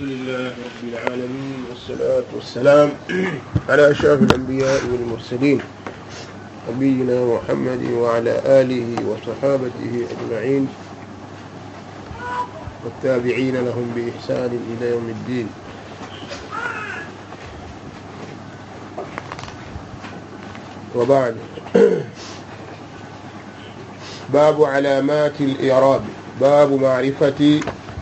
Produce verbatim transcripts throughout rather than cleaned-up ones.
لله رب العالمين والصلاة والسلام على أشرف الأنبياء والمرسلين نبينا محمد وعلى آله وصحابته أجمعين والتابعين لهم بإحسان إلى يوم الدين. وبعد، باب علامات الإعراب. باب معرفة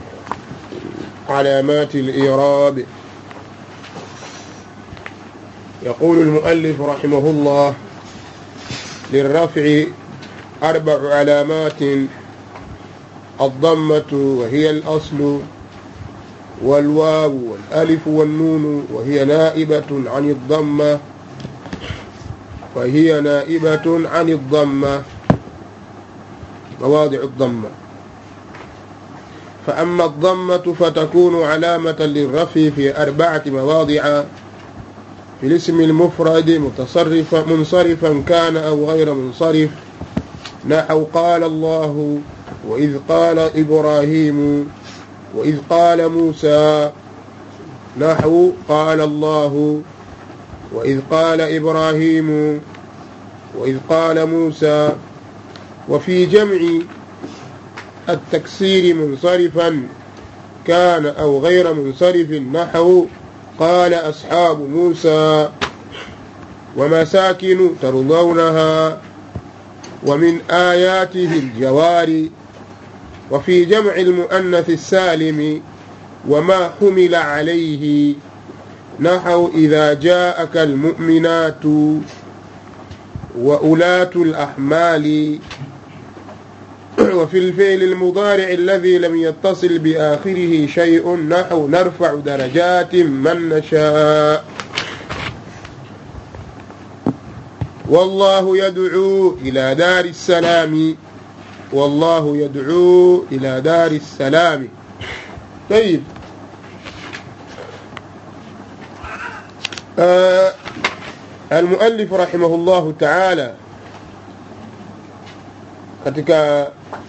علامات الإعراب. يقول المؤلف رحمه الله: للرفع أربع علامات: الضمة وهي الأصل، والواو والألف والنون وهي نائبة عن الضمة وهي نائبة عن الضمة مواضع الضمة. فأما الضمة فتكون علامة للرفع في أربعة مواضع: في الاسم المفرد متصرفا منصرفا كان أو غير منصرف، نحو قال الله، وإذ قال إبراهيم، وإذ قال موسى، نحو قال الله، وإذ قال إبراهيم، وإذ قال موسى. وفي جمع التكسير منصرفا كان أو غير منصرف، نحو قال أصحاب موسى، ومساكن ترضونها، ومن آياته الجوار. وفي جمع المؤنث السالم وما حمل عليه، نحو إذا جاءك المؤمنات وأولاة الأحمال. وفي الفعل المضارع الذي لم يتصل بآخره شيء، نحو نرفع درجات من نشاء. والله يدعو إلى دار السلام، والله يدعو إلى دار السلام. طيب، آه المؤلف رحمه الله تعالى katika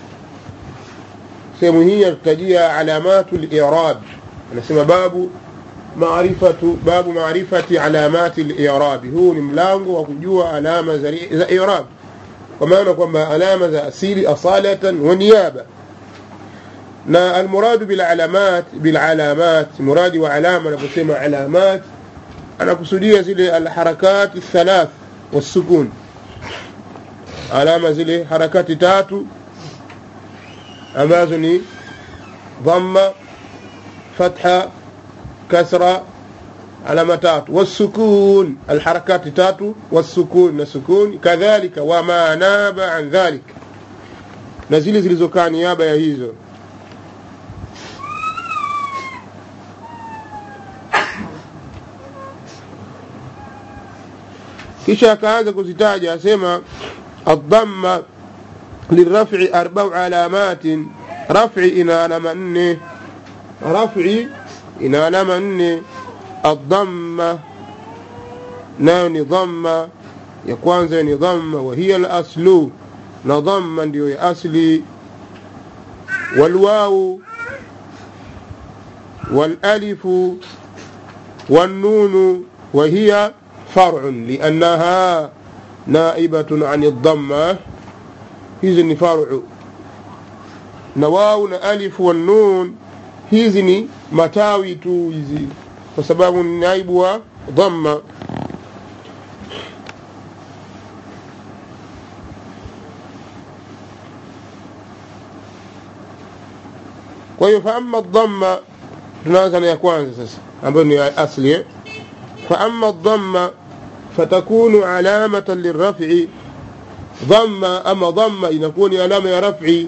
sehemu hii yatajia alamatul i'rab. Anasema babu maarifatu babu maarifati alamatil i'rab. Huu ni mlango wa kujua alama za za i'rab, kwa maana kwamba alama za asili asalatan wa niyaba. Na almurad bil alamat bil alamat, muradi wa alama anaposema alamat anakusudia zile alharakat athalath wasukun, alama zile harakati tatu ambazo ni dhamma, fatha, kasra, alama tatu, wasukun alharakati tatu, wasukun na sukun kadhalika, wama naba an dhalik, na zile zilizokaa niaba ya hizo. kisha akaanza kuzitaja, asema الضمة للرفع أربع علامات. رفع إن علامة نne، رفع إن علامة نne. الضمة nayo ni dhamma ya kwanza, ni dhamma وهي الأصل، na dhamma ndio ya asli. والواو والألف والنون وهي فرع لأنها نائبة عن الضمة. hizi ni faru, na wao na alif wa nun hizi ni matawi tu hizi, kwa sababu ni naibu wa dhamma. kwa hiyo fa amma dhamma, tunaanza na ya kwanza sasa ambayo ni asli. fa amma dhamma فتكون علامة للرفع. ضمة أما ضمة يكون علامة يا رفعي،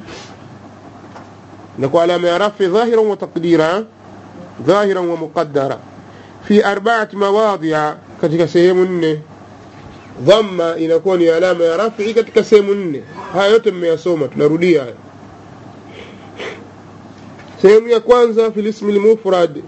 نكون علامة يا رفع ظاهرا وتقديرا، ظاهرا ومقدرا، في أربعة مواضع katika sehemu nne. Dhamma inakuwa ni alama ya raf'i katika sehemu nne. Haya yote mmeyasoma, tunarudia. Sehemu ya kwanza fi ismi al-mufrad,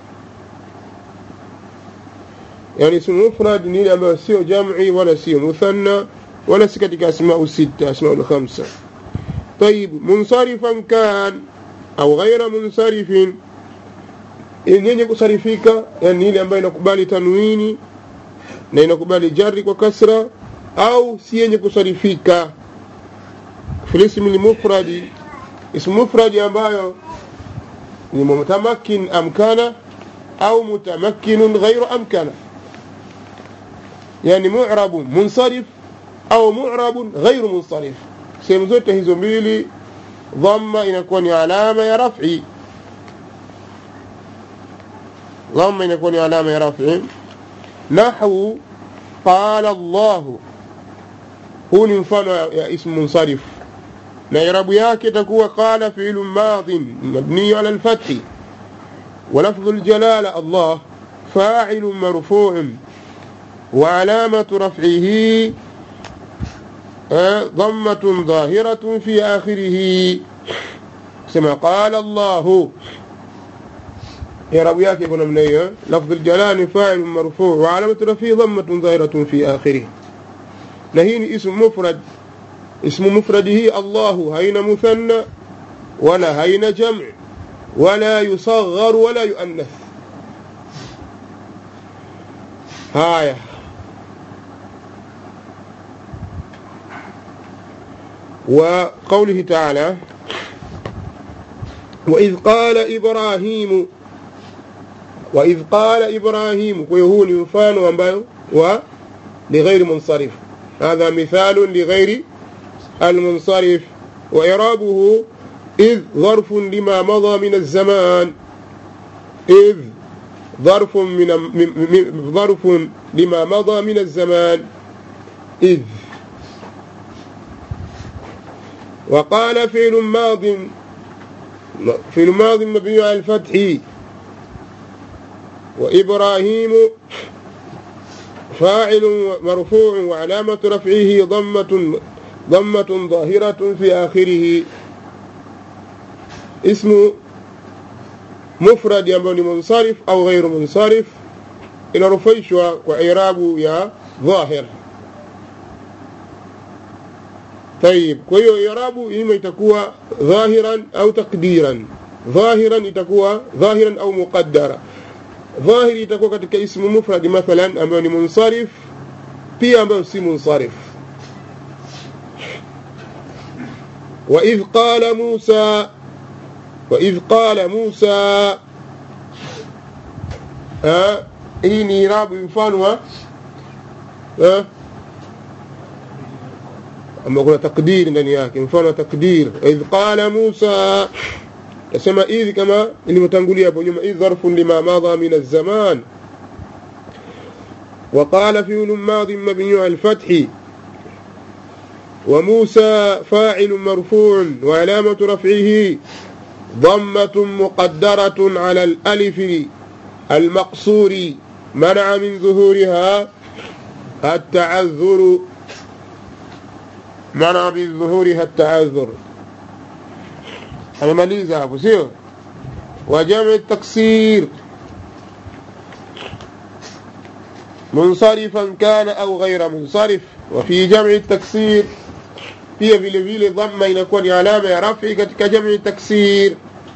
yani ismu mufrad ni ile ambayo sio jam'i wala sio muthanna wala si katika asma'u sita, asma'u khamsa. طيب، منصرفا كان أو غير منصرف، yenye kusarifika, yani ile ambayo inakubali tanwini na inakubali jari kwa kasra, au si yenye kusarifika. Filismi ni mufradi, ismu mufradi ambayo ni mutamakkin amkana au mutamakkinun ghayru amkana, yani mu'rab munsarif au mu'rab ghayru munsarif. Sehemu zote hizo mbili dhamma inakuwa ni alama ya raf'i, dhamma inakuwa ni alama ya raf'i. Nahwu qala Allah, huu ni mfano ya ismu munsarif, na irabu yake itakuwa qala fi'l madin mabni ala al-fath, wa lafdh al-jalala Allah fa'il marfu' wa alamatu raf'ihi ضمة ظاهرة في آخره. كما قال الله إعراب yake kuna namna hiyo. لفظ الجلال فاعل مرفوع وعلامة رفعه ضمة ظاهرة في آخره. na hii ni ismu mufrad. ismu mufradihi Allah, haina muthanna wala haina jam' wala yusaghar wala yuannath. haya وقوله تعالى وإذ قال إبراهيم، وإذ قال إبراهيم ويهون يفان وانبايو ولغير منصرف، هذا مثال لغير المنصرف. وإعرابه إذ ظرف لما مضى من الزمان، إذ ظرف من ظرف لما مضى من الزمان، إذ. وقال فعل ماض، فعل ماض مبني على الفتح، وإبراهيم فاعل مرفوع وعلامة رفعه ضمة ضمة ظاهرة في آخره. اسم مفرد ينبني منصرف أو غير منصرف إلى رفيشوا وإعراب يا ظاهر. طيب كويو إعرابه إما يتكوى ظاهرا أو تقديرا. ظاهرا يتكوى ظاهرا أو مقدرا. ظاهر يتكوى كتك اسم مفرد مثلا أماني منصرف بي أمان سي منصرف. وإذ قال موسى، وإذ قال موسى ها إني إعراب ينفانها ها أما قلنا تقدير ndani yake, mfano تقدير إذ قال موسى كما إذ كما اللي متنقلية hapo nyuma، إذ ظرف لما مضى من الزمان. وقال فعل ماض مبني على الفتح، وموسى فاعل مرفوع وعلامة رفعه ضمة مقدرة على الألف المقصور منع من ظهورها التعذر، منع من ظهورها التعذر. الماليزة أبو سيو. وجمع التكسير منصرفا كان أو غير منصرف. وفي جمع التكسير pia vile vile dhamma inakuwa ni alama ya rafi katika jamii taksir.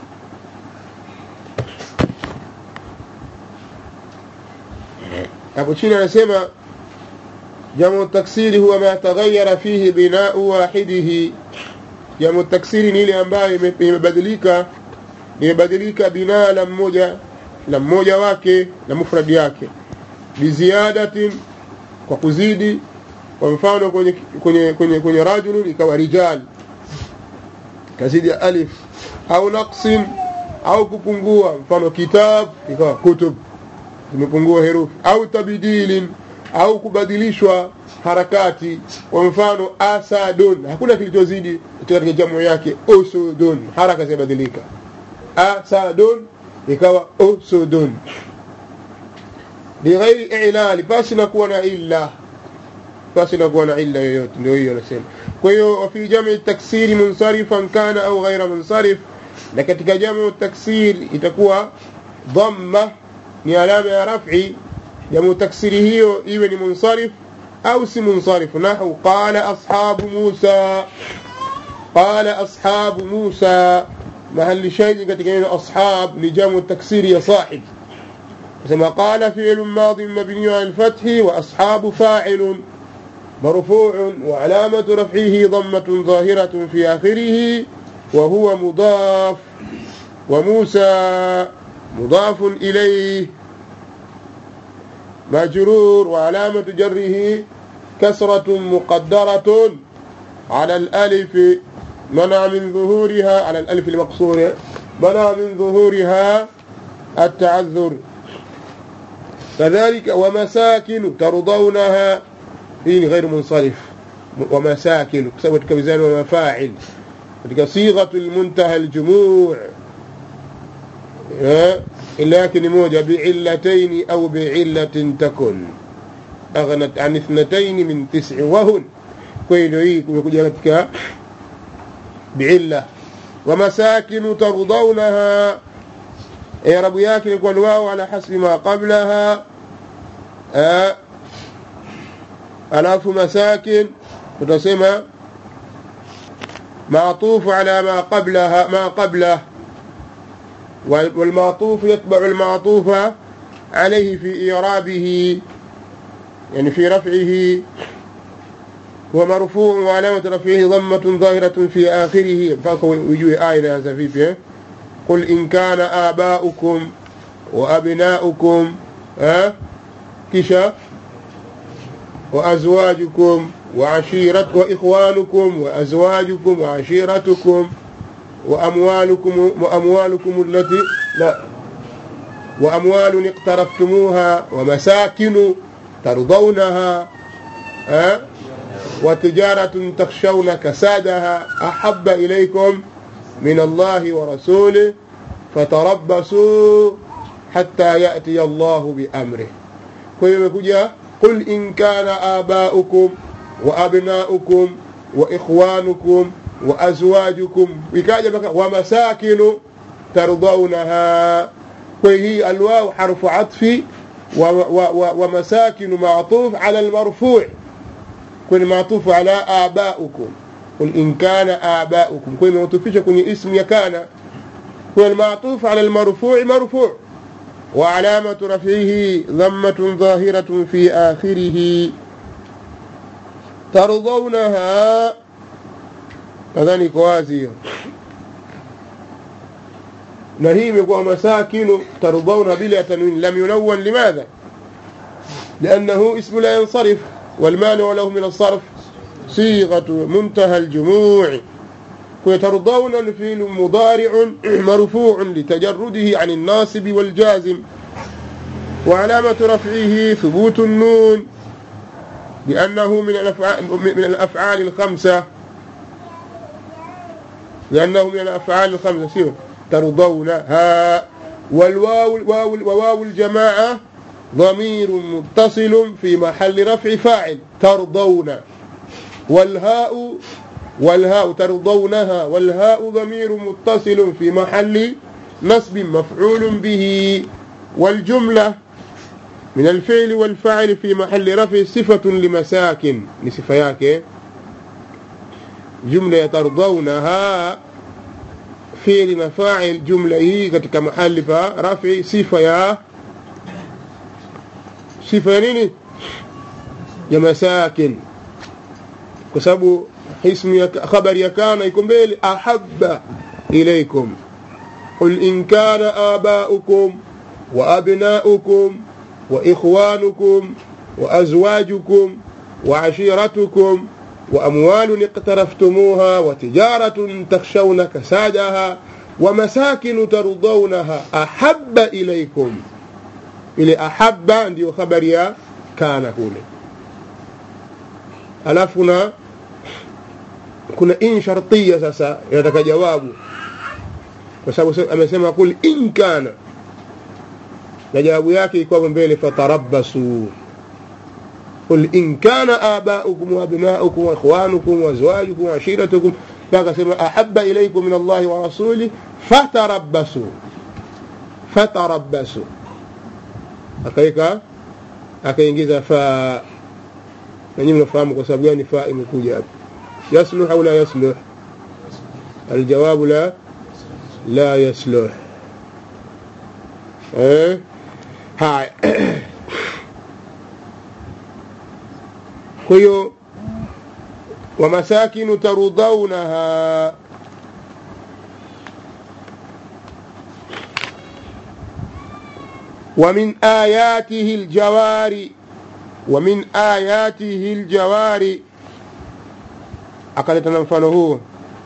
Hapo chini anasema jamu taksiri huwa ma taghayyara fihi bina'u wahidihi. Jamu taksiri ni ile ambayo imebadilika imebadilika binaa la mmoja la mmoja wake na mufradi yake, biziadatin, kwa kuzidi. Kwa mfano kwenye kwenye kwenye kwenye rajulun ikawa rijal kazidi alif, au naqsin, au kupungua, mfano kitab ikawa kutub zimepungua herufi, au tabdilin, au kubadilishwa harakati. Kwa mfano asadun, hakuna kilichozidi katika jamu yake, usudun, haraka zibadilika, asadun ikawa usudun, bighairi i'lal, basi na kuwa na illa, basi na kuwa na illa yoyote. Ndio hiyo nasema. Kwa hiyo fi jamu taksiri munsarifan kana au ghaira munsarif, na katika jamu taksir itakuwa dhamma ni alama ya raf'i. Jamu taksiri hiyo iwe ni munsarif au si munsarif. Nahu qala ashabu Musa, qala ashabu Musa, محل شيء كتكين أصحاب لجام التكسير يا صاحب كما قال فعل ماض مبني على الفتح وأصحاب فاعل مرفوع وعلامة رفعه ضمة ظاهرة في آخره وهو مضاف وموسى مضاف إليه مجرور وعلامة جره كسرة مقدرة على الألف منع من ظهورها على الألف المقصورة منع من ظهورها التعذر. كذلك ومساكن ترضونها هي غير منصرف ومساكن كسبت كوزان ومفاعل صيغة المنتهى الجموع لكن موجة بعلتين أو بعلة تكن أغنت عن اثنتين من تسع وهن كويلويك ويكجلتك بعلة. ومساكن ترضونها يا رب ياكل يكون واو على حسب ما قبلها آه ألاف مساكن وتسمى معطوف على ما قبلها ما قبله والمعطوف يتبع المعطوف عليه في إعرابه يعني في رفعه ومرفوع وعلامة رفعه ضمة ظاهرة في آخره فاكو وجوه آية هذا فيه قل إن كان آباؤكم وأبناؤكم ها كشا وأزواجكم وعشيرت وإخوانكم وأزواجكم وعشيرتكم وأموالكم وأموالكم التي لا وأموال اقترفتموها ومساكن ترضونها ها وتجارة تخشون كسادها أحب إليكم من الله ورسوله فتربصوا حتى يأتي الله بأمره. قل إن كان آباؤكم وأبناؤكم وإخوانكم وأزواجكم ومساكن ترضونها وهي الواو حرف عطف ومساكن معطوف على المرفوع كن معطوف على آباؤكم قل إن كان آباؤكم كن معطوفش كن اسم يكان كن معطوف على المرفوع مرفوع وعلامة رفعه ضمة ظاهرة في آخره ترضونها كذلك وازية نهيم يقول مساكن ترضون بلا تنوين لم ينون لماذا؟ لأنه اسم لا ينصرف والمانع له من الصرف صيغة منتهى الجموع وترضون الفيل مضارع مرفوع لتجرده عن الناصب والجازم وعلامة رفعه ثبوت النون لأنه من الأفعال, من الأفعال الخمسة لأنه من الأفعال الخمسة سير ترضونها والواو وواو الجماعة ضمير متصل في محل رفع فاعل ترضون والهاء والهاء ترضونها والهاء ضمير متصل في محل نصب مفعول به والجملة من الفعل والفاعل في محل رفع صفة لمساكن لصفياك جملة ترضونها فعل فاعل جملة هي كتك محل رفع صفة يا صفة نيني يا مساكن كسبوا اسم خبر يكان يكون بيل أحب إليكم قل إن كان آباؤكم وأبناؤكم وإخوانكم وأزواجكم وعشيرتكم وأموال اقترفتموها وتجارة تخشون كسادها ومساكن ترضونها أحب إليكم إلي أحب عندي خبر يا كان هنا ألفنا كنا إن شرطية ساسا يتك جوابه أما سيما أقول إن كان نجاوب ياكي يكون بيلي فتربصوا قل إن كان آباؤكم وأبناؤكم وإخوانكم وأزواجكم وعشيرتكم أحب إليكم من الله ورسوله فتربصوا فتربصوا أكيكا أكي إنجيزا فا نجم نفهمك وسابقاني فائم كجاب يصلح أو لا يصلح؟ الجواب لا لا يصلح. ايه هاي كيو ومساكن ترضونها ومن آياته الجواري ومن آياته الجواري akaleta mfano huo.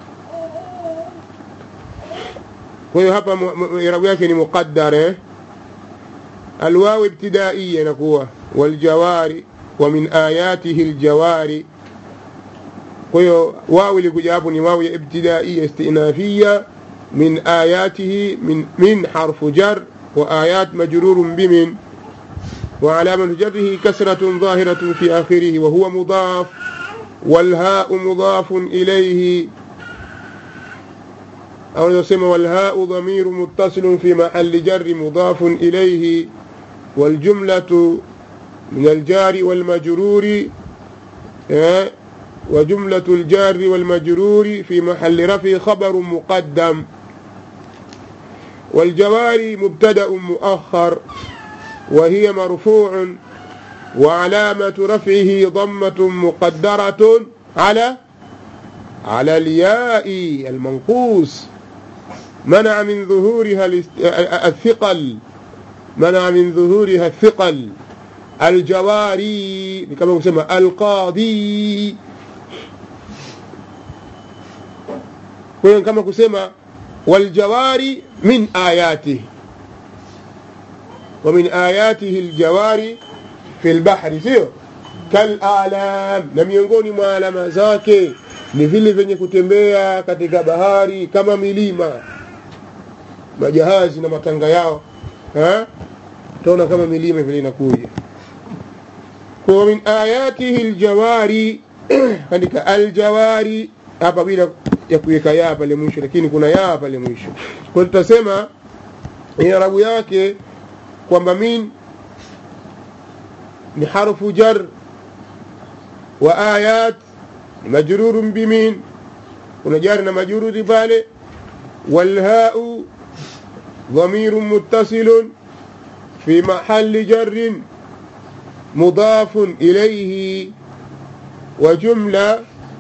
Kwa hiyo hapa irabu yake ni muqaddar eh, alwaw ibtidaiya inakuwa waljawari wa min ayatihi aljawari. Kwa hiyo waw ilikuja hapo ni waw ya ibtidaiya istinafiyya min ayatihi min min harfu jar wa ayat majrurun bimin wa alamatu jarrihi kasratun zahiratun fi akhirih wa huwa mudaf والهاء مضاف إليه أو يسمى والهاء ضمير متصل في محل جر مضاف إليه والجملة من الجار والمجرور وجملة الجار والمجرور في محل رفع خبر مقدم والجواري مبتدأ مؤخر وهي مرفوع وعلامة رفعه ضمة مقدرة على على الياء المنقوص منع من ظهورها الثقل منع من ظهورها الثقل. الجواري كما يسمى القاضي كما يسمى والجواري من آياته ومن آياته الجواري في البحر sio kalalam, na miongoni mwa alama zake ni vile venye kutembea katika bahari kama milima, majahazi na matanga yao ha tunaona kama milima vile inakuja. Kwa min ayatihi aljawari andika aljawari hapa bila ya kuweka ya pale mwisho, lakini kuna ya pale mwisho. Kwa tutasema irabu yake kwamba min ni harfu jar wa ayat majrur bimin, kuna jar na majruri pale. Wal ha'u dhamir muttasil fi mahall jar mudaf ilayhi wa jumla.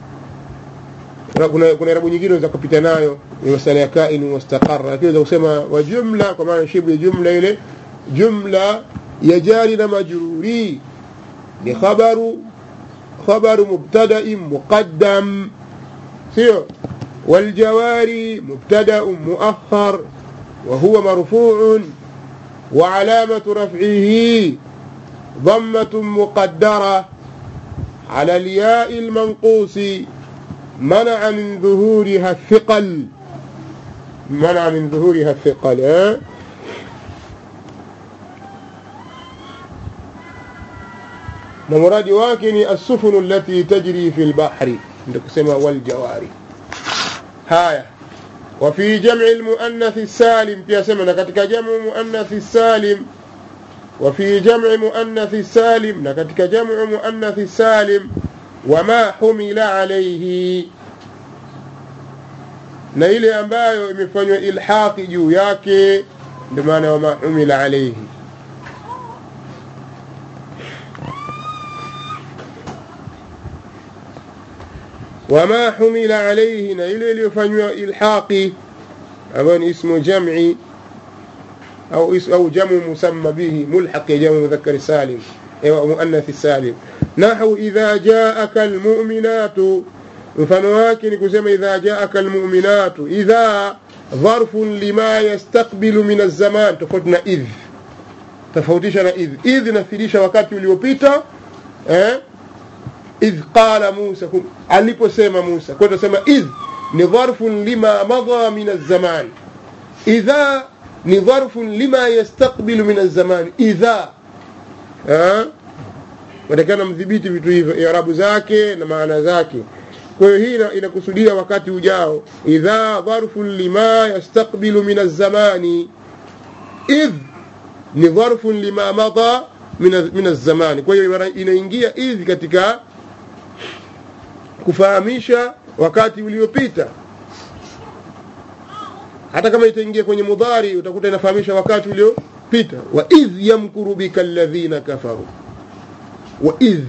kuna kuna irabu nyingine za kupita nayo ni masala ya kain mustaqarra, lakini za kusema wa jumla kwa maana shibu jumla ile jumla ya jari na majruri ni khabaru khabaru mubtada'in muqaddam sio. والجواري مبتدأ مؤخر وهو مرفوع وعلامة رفعه ضمة مقدرة على الياء المنقوص منع من ظهورها الثقل منع من ظهورها الثقل اه؟ ومراد واكن السفن التي تجري في البحر نقسمها والجواري هايا. وفي جمع المؤنث السالم في سمنا ketika جمع مؤنث السالم وفي جمع مؤنث السالم ketika جمع مؤنث السالم وما حمل عليه na ile ambayo imefanywa ilhaqi juu yake ndio maana wama humila alayhi. وما حمل عليه na ile iliyofanywa ilhaqi ambayo ni ismu jam'i au ismu au jamu musamma bihi mulhaq ya jamu mudhakkar salim au muannath salim. Nahu idha ja'aka almu'minatu, mfano wake ni kusema idha ja'aka almu'minatu, idha dharfun lima yastaqbilu min az-zaman, tofauti na idh, tofautisha na idh. Idh inafilisha wakati uliopita eh idh qala Musa, aliposema Musa. Kwa tunasema idh ni dharfun lima madha min az-zaman, idha ni dharfun lima yastaqbilu min az-zaman. Idha eh watakana mdhibiti vitu hivyo i'rabu zake na maana zake. Kwa hiyo hii inakusudia wakati ujao. Idha dharfun lima yastaqbilu min az-zamani, idh ni dharfun lima madha min min az-zamani. Kwa hiyo inaingia idh katika kufahamisha wakati uliopita hata kama itaingia kwenye mudhari utakuta inafahamisha wakati uliopita. Wa idh yamkuru bika alladhina kafaru, wa idh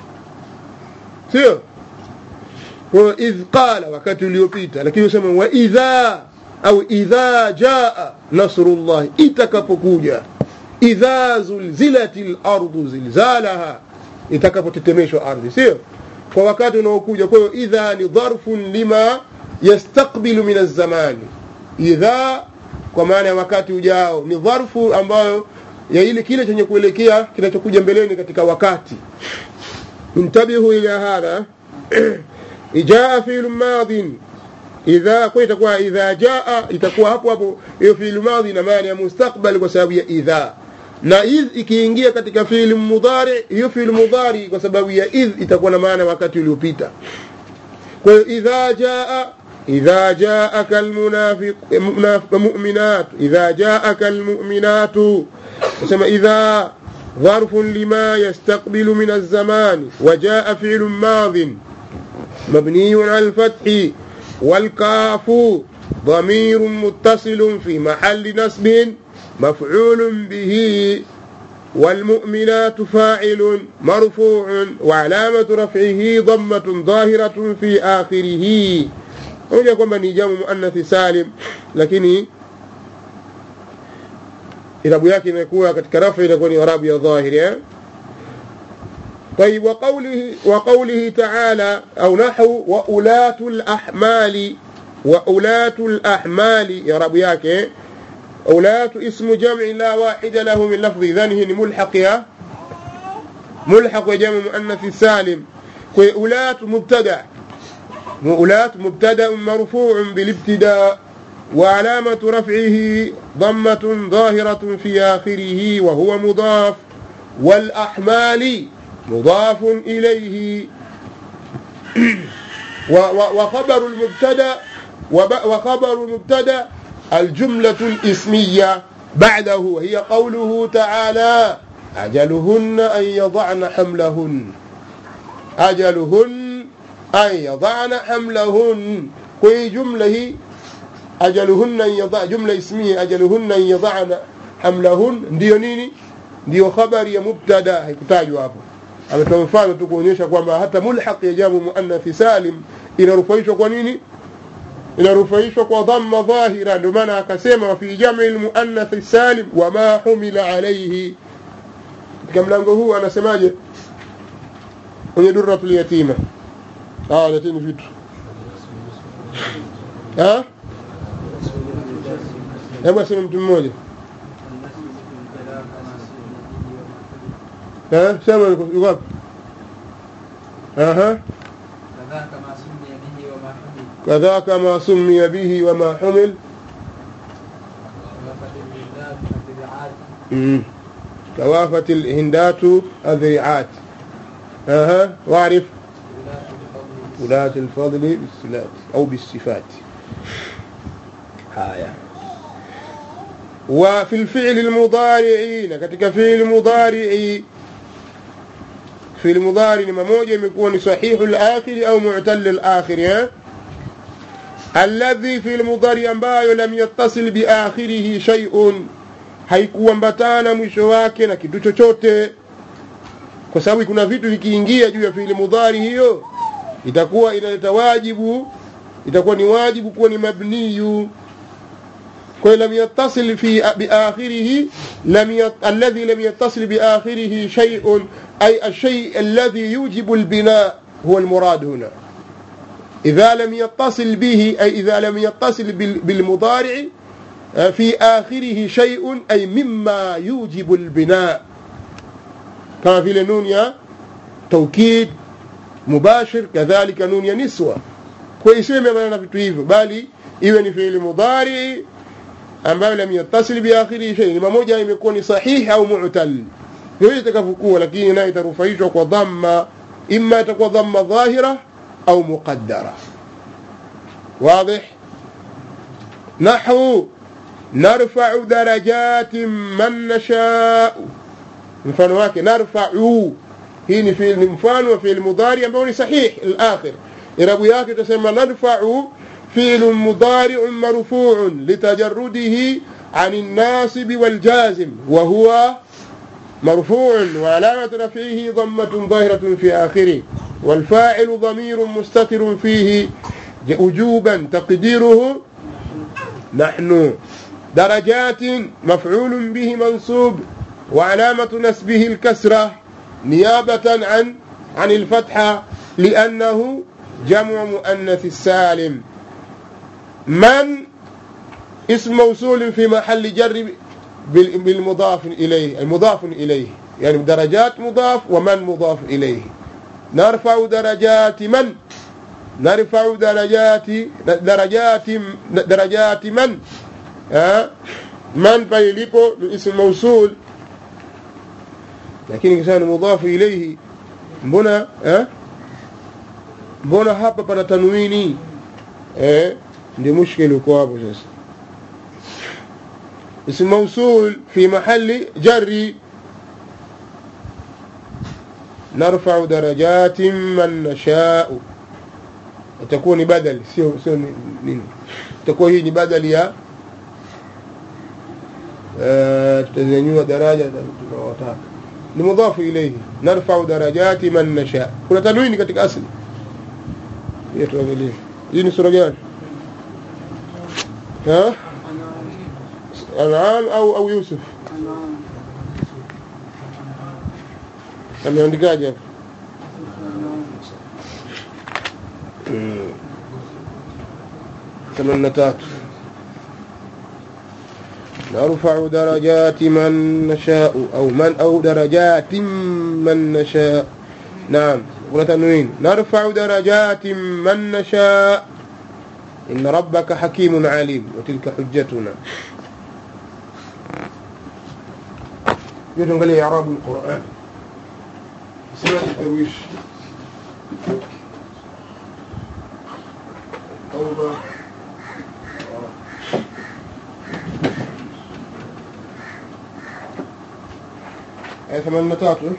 sio wa idh qala wakati uliopita, lakini usema wa idha au idha jaa nasrullah, itakapokuja. Idha zulzilatil ardu zilzalaha, itakapotetemeshwa ardhi, sio kwa wakati unaokuja. Kwa hiyo idha ni dharfun lima yastaqbilu min az-zamani. Idha kwa maana ya wakati ujao, ni dharfu ambayo ya ile kile chenye kuelekea kinachokuja mbeleni katika wakati. Intabihu ila hadha. Ijaa fi'l madin, idha kwa itakuwa idha jaa, itakuwa hapo hapo hiyo fi'l madhi na maana ya mustaqbal kwa sababu ya idha. Na idh ikiingia katika fi'l mudhari, hiyo fi'l mudhari kwa sababu ya idh itakuwa na maana wakati uliopita. Kwa hiyo idha jaa, idha jaaka almunafiq mu'minat, idha jaaka almu'minat, nasema idha ظرف لما يستقبل من الزمان. وجاء فعل ماض مبني على الفتح والكاف ضمير متصل في محل نصب مفعول به، والمؤمنات فاعل مرفوع وعلامة رفعه ضمة ظاهرة في آخره. هنا كما نجام مؤنث سالم، لكن irabu yake imekuwa katika rafa inakuwa ni irabu ya dhahiri. eh طيب وقوله وقوله تعالى او نحو واولات الاحمال، واولات الاحمال irabu yake اولات اسم جمع لا واحد له من لفظ، اذا هي ملحق يا ملحق جمع مؤنث سالم. واولات مبتدا، واولات مبتدا مرفوع بالابتداء وعلامة رفعه ضمة ظاهرة في آخره وهو مضاف، والأحمال مضاف إليه. وخبر المبتدا وخبر المبتدا الجملة الإسمية بعده هي قوله تعالى أجلهن أن يضعن حملهن، أجلهن أن يضعن حملهن. كي جملة أجلهن يضع، جملة اسمية أجلهن يضعن حملهن ndio nini? Ndio khabari ya mubtada, haikutajwa hapo. Ametoa mfano tu kuonyesha kwamba hata mulhaq ya jamu muannath salim inarufaishwa kwa nini? Inarufaishwa kwa dhamma dhahira. Ndio maana akasema fi jam'il muannath salim wa ma humila alayhi. Katika mlango huu anasemaje kwenye durratul yatima? Ah, leteni vitu ah hebu aseme mtu mmoja. Eh, sema yuko wapi? Aha. Kadhaka ma summiya bihi wa ma humil. Mm. توافت الهندات الذريعات. أها. واعرف ولاة الفضل بالصفات أو بالصفات. هايا. وفي الفعل المضارعين، katika fi'l mudari'i في المضارع لما موجه يكون صحيح الآخر أو معتل الآخر. الذي في المضارع ambayo لم يتصل بآخره شيء، haikuambatana mwisho wake na kitu chochote, kwa sababu kuna vitu vikiingia juu ya fi'l mudhari hiyo itakuwa inaleta wajibu, itakuwa ni wajibu kuwa ni mabniyu. kwa lam yattasil fi biakhirih lam yat alladhi lam yattasil biakhirih shay'un ay ash-shay' alladhi yujibu al-bina huwa al-murad huna. idha lam yattasil bihi ay idha lam yattasil bil mudari' في آخره شيء أي مما يوجب البناء، كما في النونيا توكيد مباشر، كذلك نونيا نسوة. كويسيما مانا vitu hivyo, bali iwe ni fi'il mudhari ambayo lam yattasil bi akhiri shay, ni mmoja imekuwa ni sahihi au mu'tal, hiyo itakavyokuwa, lakini nayo itarufaishwa kwa dhamma, imma itakuwa dhamma dhahira au muqaddara. واضح؟ نحو نرفع درجات من نشاء، mfano wake narfa'u, hii ni fi'il mfano wa fi'il mudhari ambao ni sahih al-akhir. irabu yake tutasema narfa'u فعل مضارع مرفوع لتجرده عن الناصب والجازم وهو مرفوع وعلامة رفعه ضمة ظاهرة في آخره والفاعل ضمير مستتر فيه وجوبا تقديره نحن. درجات مفعول به منصوب وعلامة نسبه الكسرة نيابة عن عن الفتحة لأنه جمع مؤنث السالم. من اسم موصول في محل جر بالمضاف إليه المضاف إليه يعني درجات مضاف ومن مضاف إليه. نرفع درجات من نرفع درجات درجات درجات من ها من فيليبو اسم موصول lakini kisha mudhafu ilayhi mbona eh mbona hapa pana tanwini eh ndio mushkili uko hapo sasa. اسم موصول في محل جر نرفع درجات من نشاء تكون بدل sio sio nini itakuwa hii ni badali ya eh tutanyanyua daraja tunawataka ni mudhafu ilayhi narfa'u darajati man nasha. Kuna tanwini katika asli yetu angalia hii ni sura gani ha An'am au au Yusuf ameandikaje ثمانية وثلاثين نرفع درجات من نشاء أو من أو درجات من نشاء. نعم وتنوين نرفع درجات من نشاء إن ربك حكيم عليم وتلك حجتنا. يقولون قال لي إعراب القرآن سمعت الترويش توبة آية ثمانية تاتو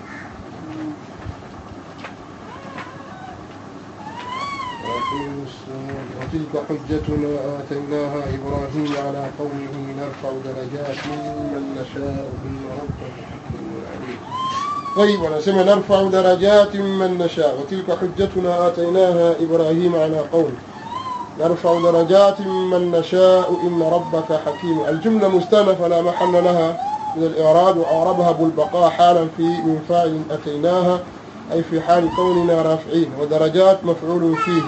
وتلك حجتنا آتيناها إبراهيم على قومه نرفع درجات من نشاء إن ربك حكيم عليم. طيب أنا سمع نرفع درجات من نشاء وتلك حجتنا آتيناها إبراهيم على قومه نرفع درجات من نشاء إن ربك حكيم. الجملة مستأنفة لا محل لها من الإعراب وأعربها بالبقاء حالا في من فاعل أتيناها أي في حال كوننا رافعين ودرجات مفعول فيه.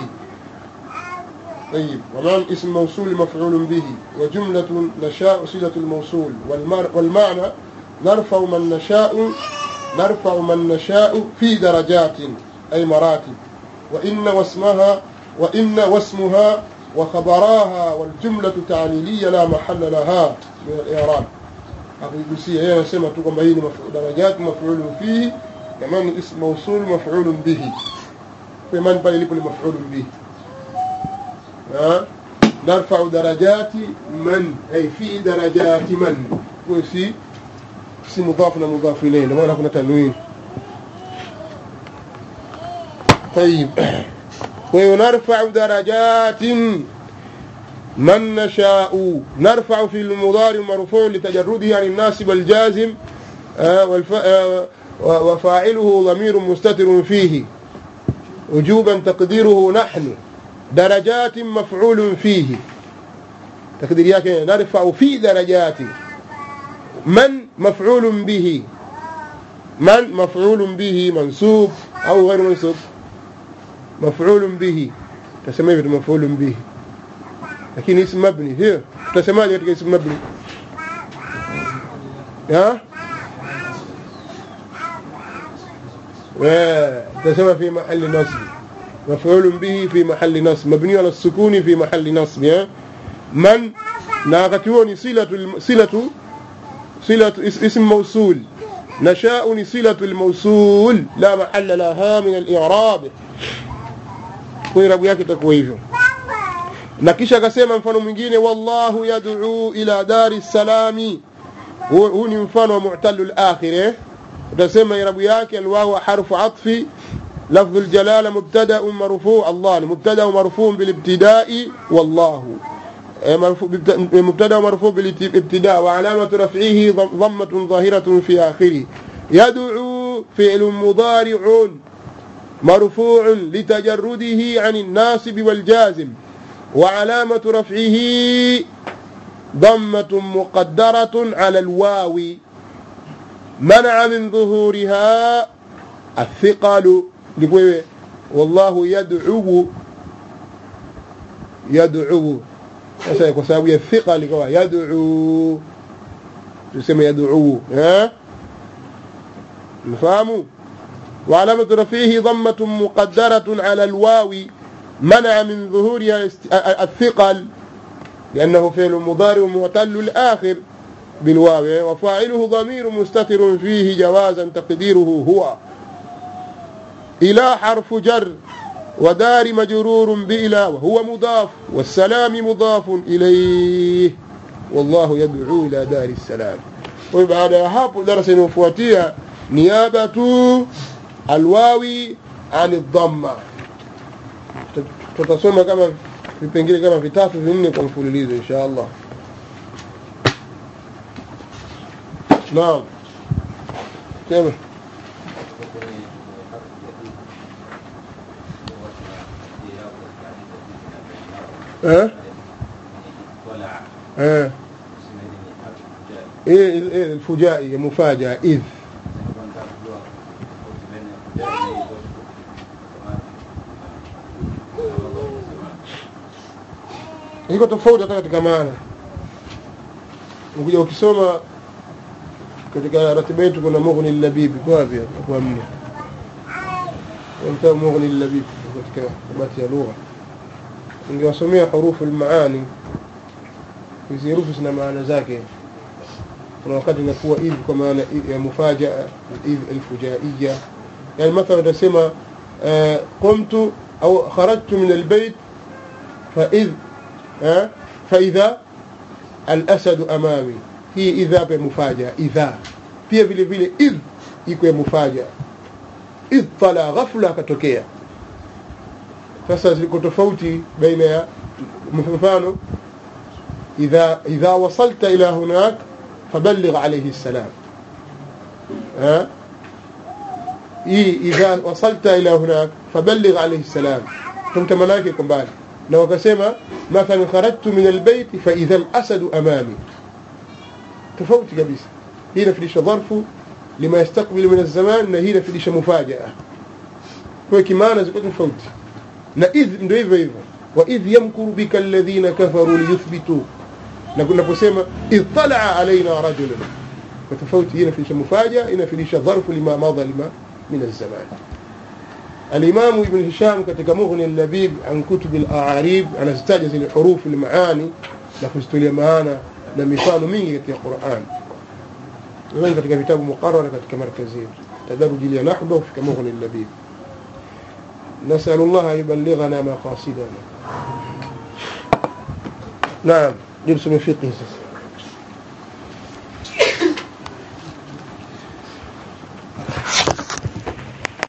طيب ومن اسم موصول مفعول به وجملة نشاء صلة الموصول والمعنى نرفع من نشاء نرفع من نشاء في درجات أي مراتب وإن واسمها وإن واسمها وخبراها والجملة تعليلية لا محل لها من الإعراب. أقول هنا سمعت كما هي درجات مفعول فيه كمان اسم موصول مفعول به فمن بيلب المفعول به ها نرفع درجات من أي في درجات من وفي اسم مضافنا مضاف إليه لما نكون تنوين. طيب ونرفع درجات من نشاء نرفع في المضارع مرفوع لتجرده عن الناصب والجازم وفاعله ضمير مستتر فيه وجوبا تقديره نحن. درجات مفعول فيه تقدير ياك نرفع في درجات من مفعول به من مفعول به منصوب أو غير منصوب مفعول به تسميه مفعول به لكن اسم مبني هي تسميه اسم مبني ها تسمى في محل نصب مفعول به في محل نصب مبني على السكون في محل نصب ها من ناقتوني صلة صلة صلة اسم موصول نشاء صلة الموصول لا محل لها من الإعراب kuirabu yake itakuwa hivyo. Na kisha akasema mfano mwingine wallahu yad'u ila dari salami. Huu ni mfano wa mu'talul akhir. Utasema irabu yake alwawu harfu atfi لفظ الجلالة مبتدأ مرفوع الله مبتدأ مرفوع بالابتداء والله مبتدأ مرفوع بالابتداء وعلامة رفعه ضمة ظاهرة في آخره. يدعو فعل مضارع مرفوع لتجرده عن الناصب والجازم وعلامة رفعه ضمة مقدرة على الواو منع من ظهورها الثقل. والله يدعو يدعو kwa sababu ya thika likawa yad'u tuseme yad'u eh mfahamu. wa alamatu rafihi dhammatun muqaddaratun ala alwawi منع من ظهورها الثقل لأنه فعل مضارع معتل الآخر بالواو وفاعله ضمير مستتر فيه جوازا تقديره هو. إلى حرف جر ودار مجرور بإلى وهو مضاف والسلام مضاف إليه والله يدعو إلى دار السلام. وبعد هذا درس نفواتيا نيابة الواو عن الضمة tutasoma kama vipengele kama vitatu vinne kwa mfululizo insha Allah. Naam. Sema. Eh? Eh. ايه الفجائي مفاجأة إذ iko tofauti hata katika maana. Ukija ukisoma katika ratiba yetu kuna Mughni al-Labib kwa hivyo kwa mne ndio Mughni al-Labib katika kamati ya lugha ingewasomea hurufu al-maani. Hizi hurufu zina maana zake. Kuna wakati inakuwa idh kwa maana ya mufajaa idh al-fujaiyya. Yani mathalan utasema qumtu au kharajtu min al-bayt fa idh فإذا الأسد أمامي هي إذا بمفاجأة إذا pia vile vile idh iko ya mufajaa idh tala ghafla katokea. Sasa ziko tofauti baina ya mfano idha idha wasalta ila hunak faballigh alayhi salam ha hii idha wasalta ila hunak faballigh alayhi salam tumta malaika kumbali. Na wakasema mathalan kharajtu min albayt fa idha al-asad amami tofauti kabisa. hii inafundisha dharfu lima yastaqbil min az-zaman na hii inafundisha mufajaa. Kwa kimaana ziko tofauti. Na idh ndio hivyo hivyo wa idh yamkuru bika alladhina kafaru liyuthbitu na kunaposema idh talaa alaina rajulun kwa tofauti. hii inafundisha mufajaa inafundisha dharfu lima madha lima min az-zaman. الإمام ابن هشام katika Mughni al-Labib an kutub al-a'arib anazitaja zile hurufu al-maani na kustulia maana na mifano mingi katika Qur'an. Wengi katika vitabu muqarrar katika markazi tadaruj ya nahwu katika Mughni al-Labib. نسأل الله يبلغنا مقاصدنا. نعم درس من فقه